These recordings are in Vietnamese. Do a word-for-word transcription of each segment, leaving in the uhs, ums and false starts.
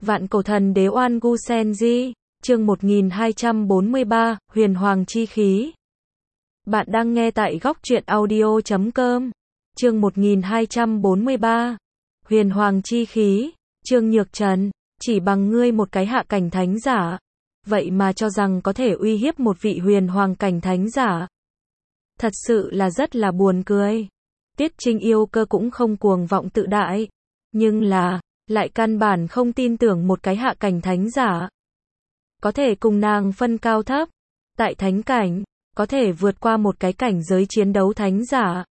Vạn cổ thần đế Oan Gu Senji, chương một nghìn hai trăm bốn mươi ba, Huyền Hoàng chi khí. Bạn đang nghe tại góc truyện audio chấm com. Chương một nghìn hai trăm bốn mươi ba, Huyền Hoàng chi khí. Trương Nhược Trần, chỉ bằng ngươi một cái hạ cảnh thánh giả, vậy mà cho rằng có thể uy hiếp một vị huyền hoàng cảnh thánh giả. Thật sự là rất là buồn cười. Tiết Trinh Yêu Cơ cũng không cuồng vọng tự đại, nhưng là, lại căn bản không tin tưởng một cái hạ cảnh thánh giả có thể cùng nàng phân cao thấp. Tại thánh cảnh, có thể vượt qua một cái cảnh giới chiến đấu thánh giả,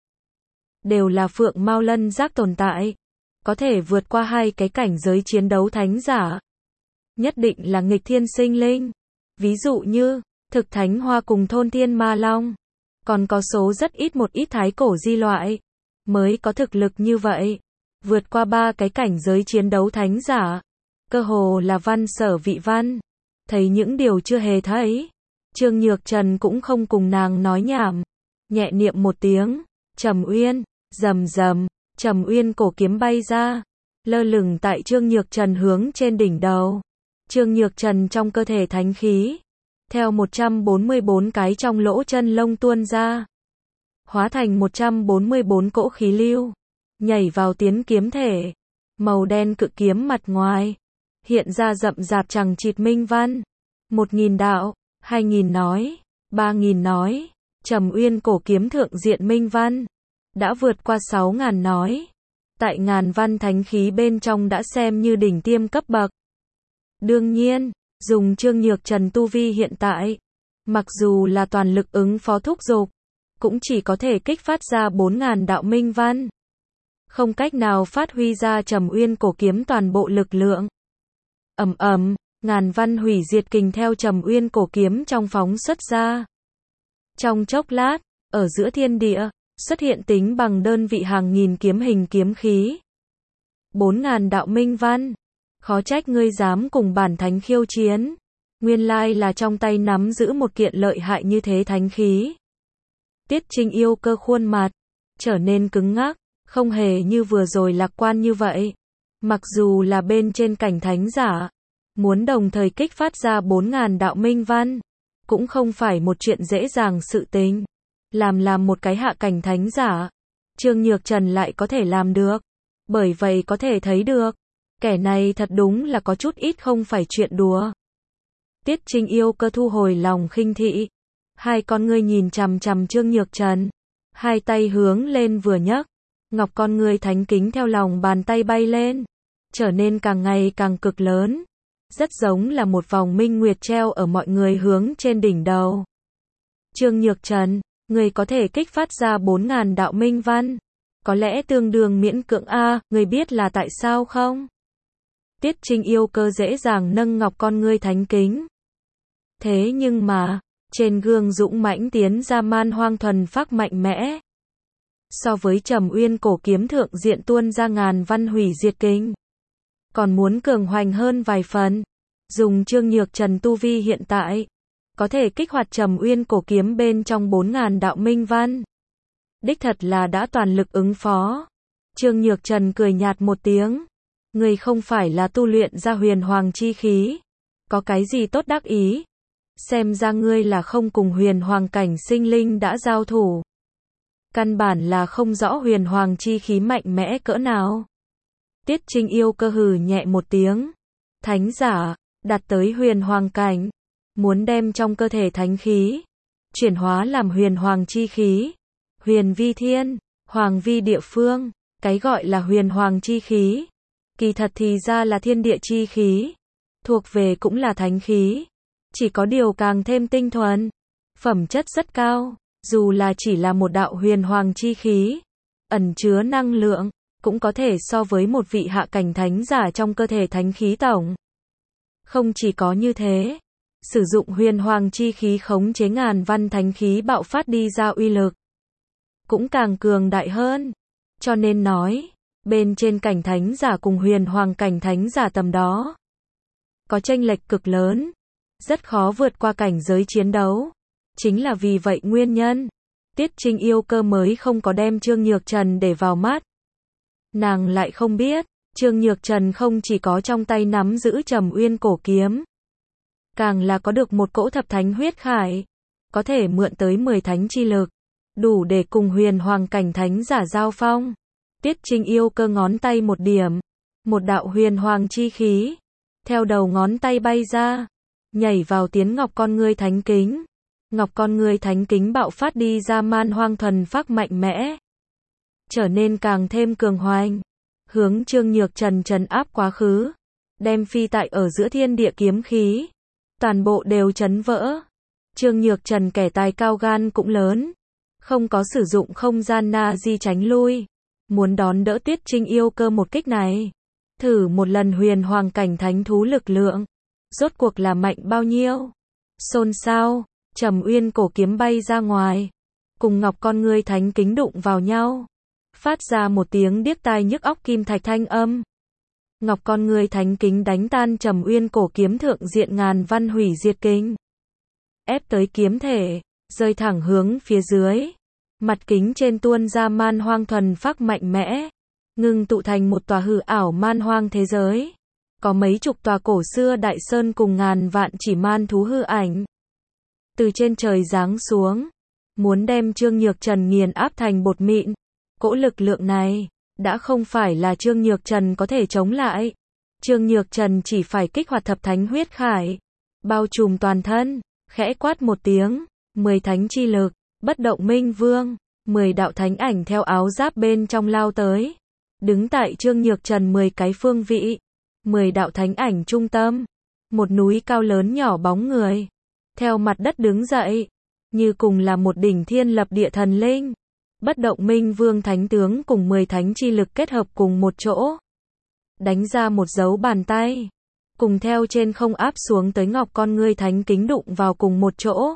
đều là phượng mao lân giác tồn tại. Có thể vượt qua hai cái cảnh giới chiến đấu thánh giả, nhất định là nghịch thiên sinh linh. Ví dụ như, thực thánh hoa cùng thôn thiên ma long. Còn có số rất ít một ít thái cổ di loại, mới có thực lực như vậy. Vượt qua ba cái cảnh giới chiến đấu thánh giả, cơ hồ là văn sở vị văn. Thấy những điều chưa hề thấy, Trương Nhược Trần cũng không cùng nàng nói nhảm. Nhẹ niệm một tiếng, Trầm Uyên, rầm rầm, Trầm Uyên cổ kiếm bay ra, lơ lửng tại Trương Nhược Trần hướng trên đỉnh đầu. Trương Nhược Trần trong cơ thể thánh khí, theo một trăm bốn mươi bốn cái trong lỗ chân lông tuôn ra, hóa thành một trăm bốn mươi bốn cỗ khí lưu, nhảy vào tiến kiếm thể. Màu đen cự kiếm mặt ngoài, hiện ra rậm rạp chằng chịt minh văn. Một nghìn đạo, hai nghìn nói, ba nghìn nói. Trầm Uyên cổ kiếm thượng diện minh văn đã vượt qua sáu ngàn nói. Tại ngàn văn thánh khí bên trong đã xem như đỉnh tiêm cấp bậc. Đương nhiên, dùng Trương Nhược Trần tu vi hiện tại, mặc dù là toàn lực ứng phó thúc giục, cũng chỉ có thể kích phát ra bốn ngàn đạo minh văn, không cách nào phát huy ra Trầm Uyên cổ kiếm toàn bộ lực lượng. Ầm ầm, ngàn văn hủy diệt kình theo Trầm Uyên cổ kiếm trong phóng xuất ra. Trong chốc lát, ở giữa thiên địa, xuất hiện tính bằng đơn vị hàng nghìn kiếm hình kiếm khí. Bốn ngàn đạo minh văn. Khó trách ngươi dám cùng bản thánh khiêu chiến. Nguyên lai là trong tay nắm giữ một kiện lợi hại như thế thánh khí. Tiết Trinh Yêu Cơ khuôn mặt trở nên cứng ngắc, không hề như vừa rồi lạc quan như vậy. Mặc dù là bên trên cảnh thánh giả, muốn đồng thời kích phát ra bốn ngàn đạo minh văn, cũng không phải một chuyện dễ dàng sự tình. Làm làm một cái hạ cảnh thánh giả, Trương Nhược Trần lại có thể làm được. Bởi vậy có thể thấy được, kẻ này thật đúng là có chút ít không phải chuyện đùa. Tiết Trinh Yêu Cơ thu hồi lòng khinh thị, hai con ngươi nhìn chằm chằm Trương Nhược Trần, hai tay hướng lên vừa nhấc, ngọc con ngươi thánh kính theo lòng bàn tay bay lên, trở nên càng ngày càng cực lớn, rất giống là một vòng minh nguyệt treo ở mọi người hướng trên đỉnh đầu. Trương Nhược Trần, người có thể kích phát ra bốn ngàn đạo minh văn, có lẽ tương đương miễn cưỡng a, người biết là tại sao không? Tiết Trinh Yêu Cơ dễ dàng nâng ngọc con ngươi thánh kính. Thế nhưng mà, trên gương dũng mãnh tiến ra man hoang thuần phác mạnh mẽ. So với Trầm Uyên cổ kiếm thượng diện tuôn ra ngàn văn hủy diệt kinh, còn muốn cường hoành hơn vài phần. Dùng Trương Nhược Trần tu vi hiện tại, có thể kích hoạt Trầm Uyên cổ kiếm bên trong bốn ngàn đạo minh văn. Đích thật là đã toàn lực ứng phó. Trương Nhược Trần cười nhạt một tiếng. Người không phải là tu luyện ra huyền hoàng chi khí, có cái gì tốt đắc ý? Xem ra ngươi là không cùng huyền hoàng cảnh sinh linh đã giao thủ. Căn bản là không rõ huyền hoàng chi khí mạnh mẽ cỡ nào. Tiết Trinh Yêu Cơ hừ nhẹ một tiếng. Thánh giả, đạt tới huyền hoàng cảnh, muốn đem trong cơ thể thánh khí chuyển hóa làm huyền hoàng chi khí. Huyền vi thiên, hoàng vi địa phương. Cái gọi là huyền hoàng chi khí, kỳ thật thì ra là thiên địa chi khí, thuộc về cũng là thánh khí, chỉ có điều càng thêm tinh thuần, phẩm chất rất cao. Dù là chỉ là một đạo huyền hoàng chi khí, ẩn chứa năng lượng, cũng có thể so với một vị hạ cảnh thánh giả trong cơ thể thánh khí tổng. Không chỉ có như thế, sử dụng huyền hoàng chi khí khống chế ngàn văn thánh khí bạo phát đi ra uy lực, cũng càng cường đại hơn. Cho nên nói, bên trên cảnh thánh giả cùng huyền hoàng cảnh thánh giả tầm đó, có chênh lệch cực lớn, rất khó vượt qua cảnh giới chiến đấu. Chính là vì vậy nguyên nhân, Tiết Trinh Yêu Cơ mới không có đem Trương Nhược Trần để vào mắt. Nàng lại không biết, Trương Nhược Trần không chỉ có trong tay nắm giữ Trầm Uyên cổ kiếm, càng là có được một cỗ thập thánh huyết khải, có thể mượn tới mười thánh chi lực, đủ để cùng huyền hoàng cảnh thánh giả giao phong. Tiết Trinh Yêu Cơ ngón tay một điểm, một đạo huyền hoàng chi khí theo đầu ngón tay bay ra, nhảy vào tiến ngọc con ngươi thánh kính. Ngọc con ngươi thánh kính bạo phát đi ra man hoang thuần phác mạnh mẽ, trở nên càng thêm cường hoành, hướng Trương Nhược Trần trấn áp quá khứ, đem phi tại ở giữa thiên địa kiếm khí, toàn bộ đều chấn vỡ. Trương Nhược Trần kẻ tài cao gan cũng lớn, không có sử dụng không gian na di tránh lui, muốn đón đỡ Tiết Trinh Yêu Cơ một kích này. Thử một lần huyền hoàng cảnh thánh thú lực lượng, rốt cuộc là mạnh bao nhiêu? Xôn xao, Trầm Uyên cổ kiếm bay ra ngoài, cùng ngọc con ngươi thánh kính đụng vào nhau, phát ra một tiếng điếc tai nhức óc kim thạch thanh âm. Ngọc con ngươi thánh kính đánh tan Trầm Uyên cổ kiếm thượng diện ngàn văn hủy diệt kính, ép tới kiếm thể, rơi thẳng hướng phía dưới. Mặt kính trên tuôn ra man hoang thuần phác mạnh mẽ, ngưng tụ thành một tòa hư ảo man hoang thế giới. Có mấy chục tòa cổ xưa đại sơn cùng ngàn vạn chỉ man thú hư ảnh, từ trên trời giáng xuống, muốn đem Trương Nhược Trần nghiền áp thành bột mịn. Cỗ lực lượng này, đã không phải là Trương Nhược Trần có thể chống lại. Trương Nhược Trần chỉ phải kích hoạt thập thánh huyết khải, bao trùm toàn thân, khẽ quát một tiếng, mười thánh chi lực, bất động minh vương, mười đạo thánh ảnh theo áo giáp bên trong lao tới, đứng tại Trương Nhược Trần mười cái phương vị, mười đạo thánh ảnh trung tâm, một núi cao lớn nhỏ bóng người, theo mặt đất đứng dậy, như cùng là một đỉnh thiên lập địa thần linh. Bất động minh vương thánh tướng cùng mười thánh chi lực kết hợp cùng một chỗ, đánh ra một dấu bàn tay, cùng theo trên không áp xuống tới ngọc con ngươi thánh kính đụng vào cùng một chỗ.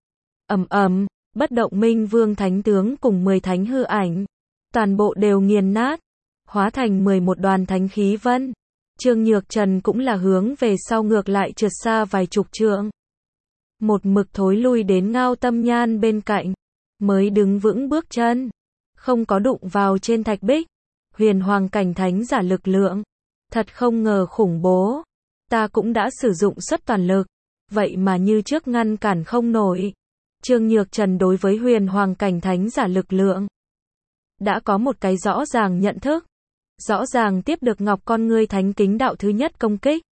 Ầm ầm, bất động minh vương thánh tướng cùng mười thánh hư ảnh, toàn bộ đều nghiền nát, hóa thành mười một đoàn thánh khí vân. Trương Nhược Trần cũng là hướng về sau ngược lại trượt xa vài chục trượng, một mực thối lui đến Ngao Tâm Nhan bên cạnh, mới đứng vững bước chân, không có đụng vào trên thạch bích. Huyền hoàng cảnh thánh giả lực lượng, thật không ngờ khủng bố, ta cũng đã sử dụng suất toàn lực, vậy mà như trước ngăn cản không nổi. Trương Nhược Trần đối với huyền hoàng cảnh thánh giả lực lượng, đã có một cái rõ ràng nhận thức, rõ ràng tiếp được ngọc con ngươi thánh kính đạo thứ nhất công kích.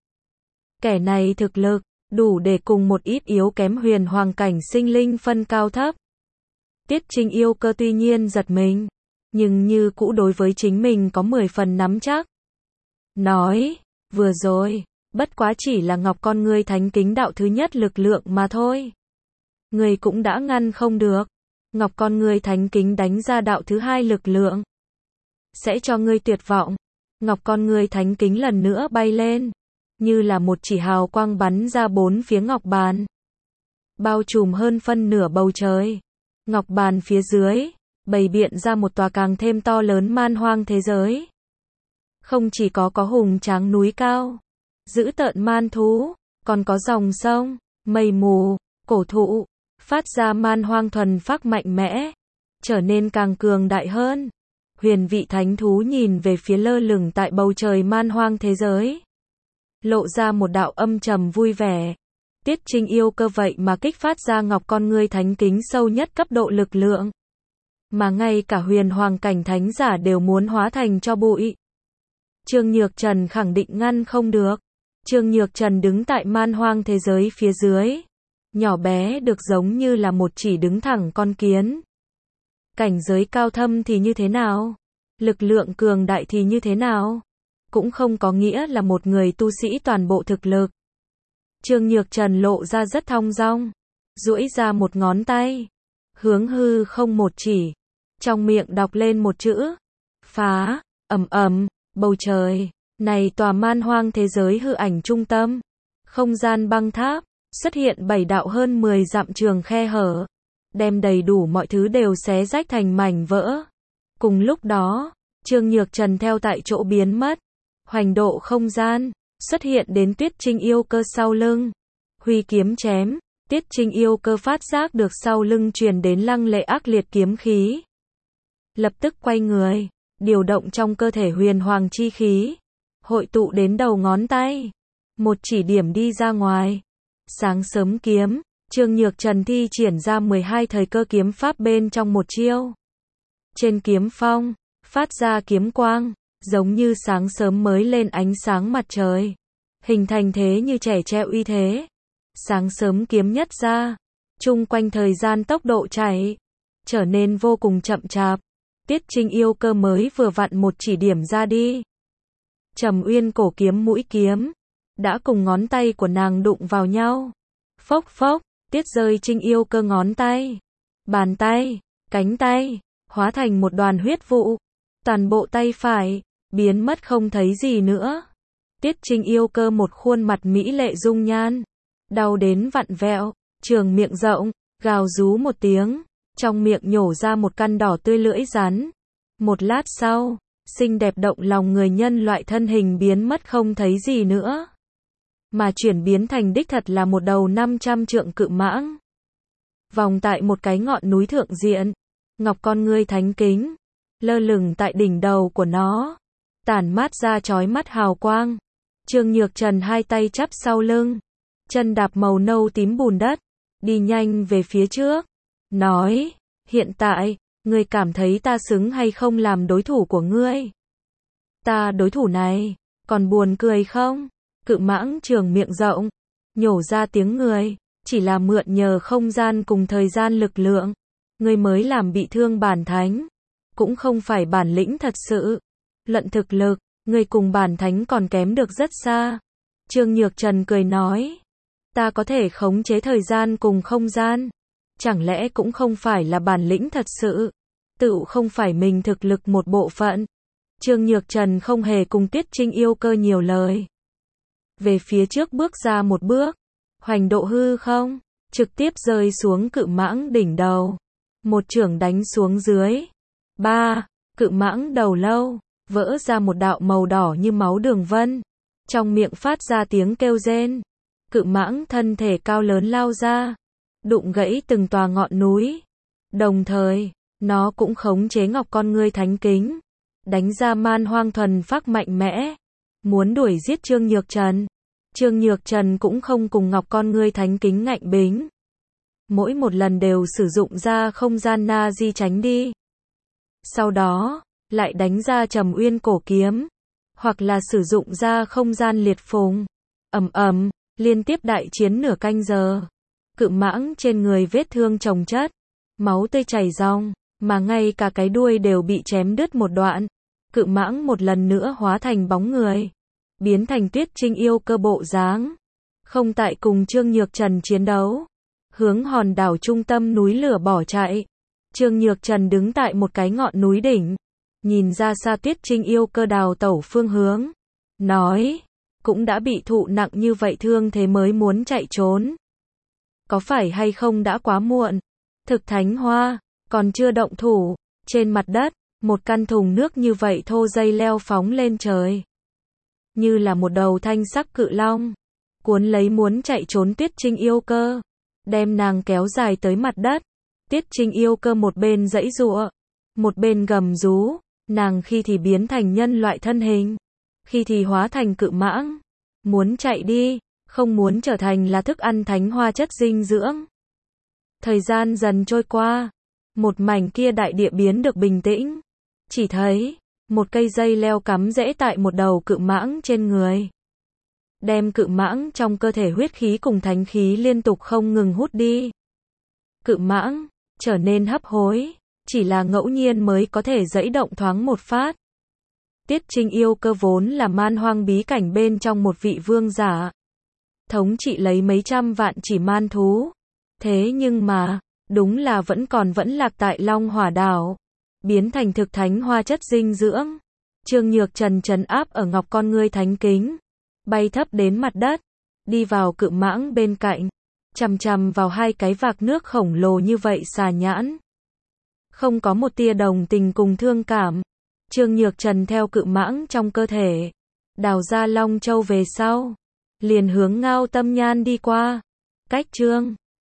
Kẻ này thực lực, đủ để cùng một ít yếu kém huyền hoàng cảnh sinh linh phân cao thấp. Tiết Trinh Yêu Cơ tuy nhiên giật mình, nhưng như cũ đối với chính mình có mười phần nắm chắc. Nói, vừa rồi, bất quá chỉ là ngọc con ngươi thánh kính đạo thứ nhất lực lượng mà thôi. Người cũng đã ngăn không được. Ngọc con ngươi thánh kính đánh ra đạo thứ hai lực lượng, sẽ cho ngươi tuyệt vọng. Ngọc con ngươi thánh kính lần nữa bay lên, như là một chỉ hào quang bắn ra bốn phía ngọc bàn, bao trùm hơn phân nửa bầu trời. Ngọc bàn phía dưới, bày biện ra một tòa càng thêm to lớn man hoang thế giới. Không chỉ có có hùng tráng núi cao, dữ tợn man thú, còn có dòng sông, mây mù, cổ thụ, phát ra man hoang thuần phác mạnh mẽ, trở nên càng cường đại hơn. Huyền vị thánh thú nhìn về phía lơ lửng tại bầu trời man hoang thế giới, lộ ra một đạo âm trầm vui vẻ. Tiết Trinh Yêu Cơ vậy mà kích phát ra ngọc con ngươi thánh kính sâu nhất cấp độ lực lượng, mà ngay cả huyền hoàng cảnh thánh giả đều muốn hóa thành cho bụi. Trương Nhược Trần khẳng định ngăn không được. Trương Nhược Trần đứng tại man hoang thế giới phía dưới, nhỏ bé được giống như là một chỉ đứng thẳng con kiến. Cảnh giới cao thâm thì như thế nào? Lực lượng cường đại thì như thế nào? Cũng không có nghĩa là một người tu sĩ toàn bộ thực lực. Trương Nhược Trần lộ ra rất thong dong, duỗi ra một ngón tay, hướng hư không một chỉ, trong miệng đọc lên một chữ, phá. Ầm ầm, bầu trời, này tòa man hoang thế giới hư ảnh trung tâm, không gian băng tháp, xuất hiện bảy đạo hơn mười dặm trường khe hở, đem đầy đủ mọi thứ đều xé rách thành mảnh vỡ. Cùng lúc đó, Trương Nhược Trần theo tại chỗ biến mất, hoành độ không gian, xuất hiện đến Tiết Trinh Yêu Cơ sau lưng, huy kiếm chém. Tiết Trinh Yêu Cơ phát giác được sau lưng truyền đến lăng lệ ác liệt kiếm khí, lập tức quay người, điều động trong cơ thể huyền hoàng chi khí, hội tụ đến đầu ngón tay. Một chỉ điểm đi ra ngoài. Sáng sớm kiếm, Trương Nhược Trần thi triển ra mười hai thời cơ kiếm pháp bên trong một chiêu. Trên kiếm phong, phát ra kiếm quang, giống như sáng sớm mới lên ánh sáng mặt trời. Hình thành thế như trẻ tre uy thế. Sáng sớm kiếm nhất ra, chung quanh thời gian tốc độ chạy, trở nên vô cùng chậm chạp. Tiết Trinh Yêu Cơ mới vừa vặn một chỉ điểm ra đi. Trầm Uyên cổ kiếm mũi kiếm, đã cùng ngón tay của nàng đụng vào nhau. Phốc phốc, Tiết rơi Trinh Yêu Cơ ngón tay, bàn tay, cánh tay, hóa thành một đoàn huyết vụ. Toàn bộ tay phải, biến mất không thấy gì nữa. Tiết Trinh Yêu Cơ một khuôn mặt mỹ lệ dung nhan, đau đến vặn vẹo, trường miệng rộng, gào rú một tiếng, trong miệng nhổ ra một căn đỏ tươi lưỡi rắn. Một lát sau, xinh đẹp động lòng người nhân loại thân hình biến mất không thấy gì nữa. Mà chuyển biến thành đích thật là một đầu năm trăm trượng cự mãng. Vòng tại một cái ngọn núi thượng diện, ngọc con ngươi thánh kính, lơ lửng tại đỉnh đầu của nó, tản mát ra chói mắt hào quang. Trương Nhược Trần hai tay chắp sau lưng, chân đạp màu nâu tím bùn đất, đi nhanh về phía trước, nói, hiện tại, ngươi cảm thấy ta xứng hay không làm đối thủ của ngươi? Ta đối thủ này, còn buồn cười không? Cự mãng trường miệng rộng, nhổ ra tiếng người, chỉ là mượn nhờ không gian cùng thời gian lực lượng, ngươi mới làm bị thương bản thánh, cũng không phải bản lĩnh thật sự. Luận thực lực, ngươi cùng bản thánh còn kém được rất xa. Trương Nhược Trần cười nói, ta có thể khống chế thời gian cùng không gian, chẳng lẽ cũng không phải là bản lĩnh thật sự, tự không phải mình thực lực một bộ phận. Trương Nhược Trần không hề cùng Tiết Trinh Yêu Cơ nhiều lời. Về phía trước bước ra một bước, hoành độ hư không, trực tiếp rơi xuống cự mãng đỉnh đầu. Một chưởng đánh xuống dưới. Ba, cự mãng đầu lâu, vỡ ra một đạo màu đỏ như máu đường vân. Trong miệng phát ra tiếng kêu rên. Cự mãng thân thể cao lớn lao ra, đụng gãy từng tòa ngọn núi. Đồng thời, nó cũng khống chế ngọc con ngươi thánh kính, đánh ra man hoang thuần phác mạnh mẽ, muốn đuổi giết Trương Nhược Trần. Trương Nhược Trần cũng không cùng ngọc con ngươi thánh kính ngạnh bính. Mỗi một lần đều sử dụng ra không gian na di tránh đi. Sau đó, lại đánh ra Trầm Uyên cổ kiếm, hoặc là sử dụng ra không gian liệt phùng. Ầm ầm, liên tiếp đại chiến nửa canh giờ. Cự mãng trên người vết thương chồng chất, máu tươi chảy ròng, mà ngay cả cái đuôi đều bị chém đứt một đoạn. Cự mãng một lần nữa hóa thành bóng người, biến thành Tiết Trinh Yêu Cơ bộ dáng, không tại cùng Trương Nhược Trần chiến đấu, hướng hòn đảo trung tâm núi lửa bỏ chạy. Trương Nhược Trần đứng tại một cái ngọn núi đỉnh, nhìn ra xa Tiết Trinh Yêu Cơ đào tẩu phương hướng, nói, cũng đã bị thụ nặng như vậy thương thế mới muốn chạy trốn. Có phải hay không đã quá muộn? Thực Thánh Hoa, còn chưa động thủ, trên mặt đất, một căn thùng nước như vậy thô dây leo phóng lên trời. Như là một đầu thanh sắc cự long, cuốn lấy muốn chạy trốn Tiết Trinh Yêu Cơ, đem nàng kéo dài tới mặt đất. Tiết Trinh Yêu Cơ một bên giãy giụa, một bên gầm rú, nàng khi thì biến thành nhân loại thân hình, khi thì hóa thành cự mãng, muốn chạy đi, không muốn trở thành là thức ăn thánh hoa chất dinh dưỡng. Thời gian dần trôi qua, một mảnh kia đại địa biến được bình tĩnh, chỉ thấy một cây dây leo cắm rễ tại một đầu cự mãng trên người, đem cự mãng trong cơ thể huyết khí cùng thánh khí liên tục không ngừng hút đi. Cự mãng trở nên hấp hối, chỉ là ngẫu nhiên mới có thể giãy động thoáng một phát. Tiết Trinh Yêu Cơ vốn là man hoang bí cảnh bên trong một vị vương giả, thống trị lấy mấy trăm vạn chỉ man thú. Thế nhưng mà, đúng là vẫn còn vẫn lạc tại Long Hỏa Đảo, biến thành thực thánh hoa chất dinh dưỡng. Trương Nhược Trần trấn áp ở ngọc con ngươi thánh kính, bay thấp đến mặt đất, đi vào cự mãng bên cạnh, chằm chằm vào hai cái vạc nước khổng lồ như vậy xà nhãn. Không có một tia đồng tình cùng thương cảm. Trương Nhược Trần theo cự mãng trong cơ thể, đào ra Long Châu về sau, liền hướng Ngao Tâm Nhan đi qua. Cách Trương